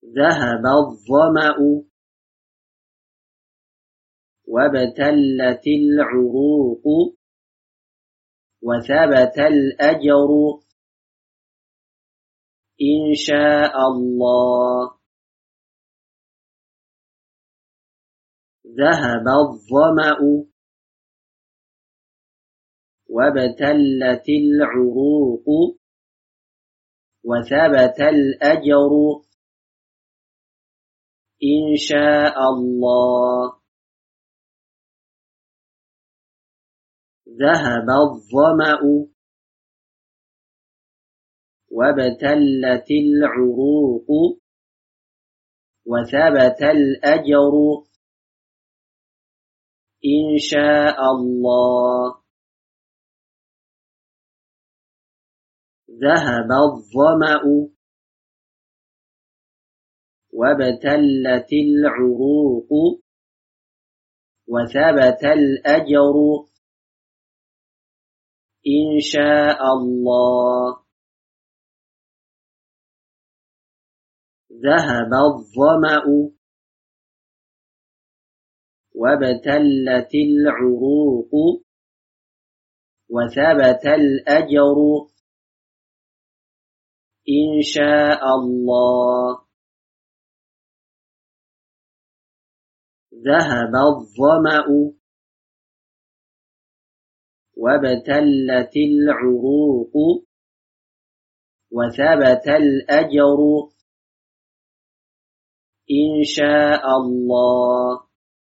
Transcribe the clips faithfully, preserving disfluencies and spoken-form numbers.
ذهب الظمأ وابتلت العروق وثبت الأجر إن شاء الله. ذهب الظمأ وابتلت العروق وثبت الأجر إن شاء الله. ذهب الظمأ وابتلت العروق وثبت الأجر إن شاء الله. ذهب الظمأ وابتلت العروق وثبت الأجر إن شاء الله. ذهب الظمأ وابتلت العروق وثبت الأجر إن شاء الله. ذهب الظمأ وابتلت العروق وثبت الأجر إن شاء الله.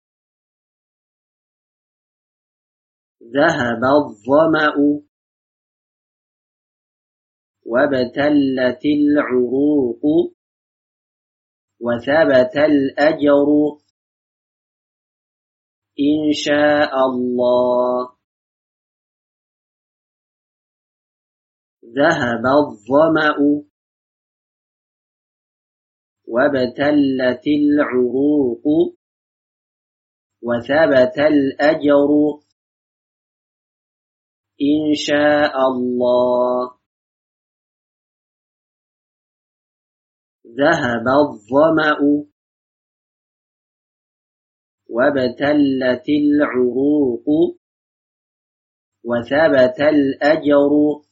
ذهب الظمأ وابتلت العروق وثبت الأجر إن شاء الله. ذهب الظمأ وابتلت العروق وثبت الأجر إن شاء الله. ذهب الظمأ وابتلت العروق وثبت الأجر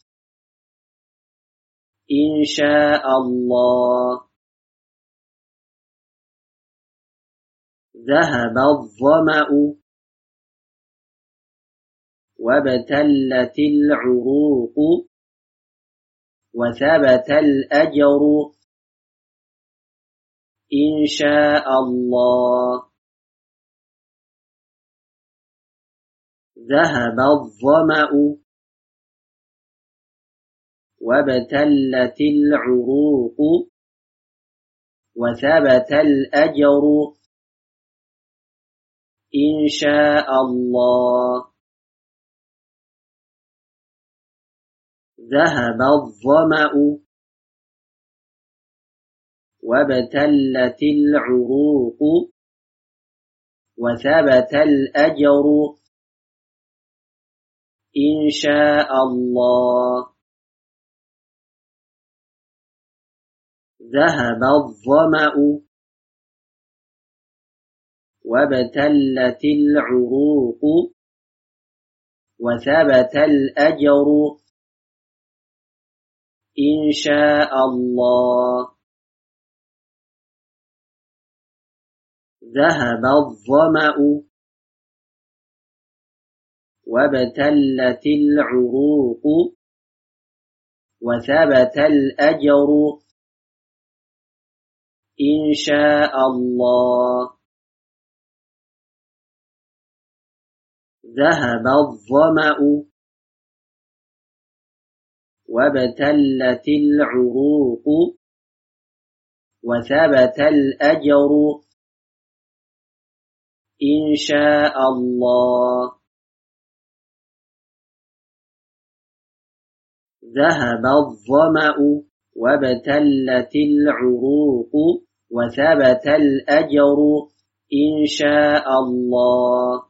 إن شاء الله. ذهب الظمأ وابتلت العروق وثبت الأجر إن شاء الله. ذهب الظمأ وابتلت العروق وثبت الأجر إن شاء الله. ذهب الظمأ وابتلت العروق وثبت الأجر إن شاء الله. ذهب الظمأ وابتلت العروق وثبت الأجر إن شاء الله. ذهب الظمأ وابتلت العروق وثبت الأجر إن شاء الله. ذهب الظمأ وابتلت العروق وثبت الأجر إن شاء الله. ذهب الظمأ وابتلت العروق وثبت الأجر إن شاء الله.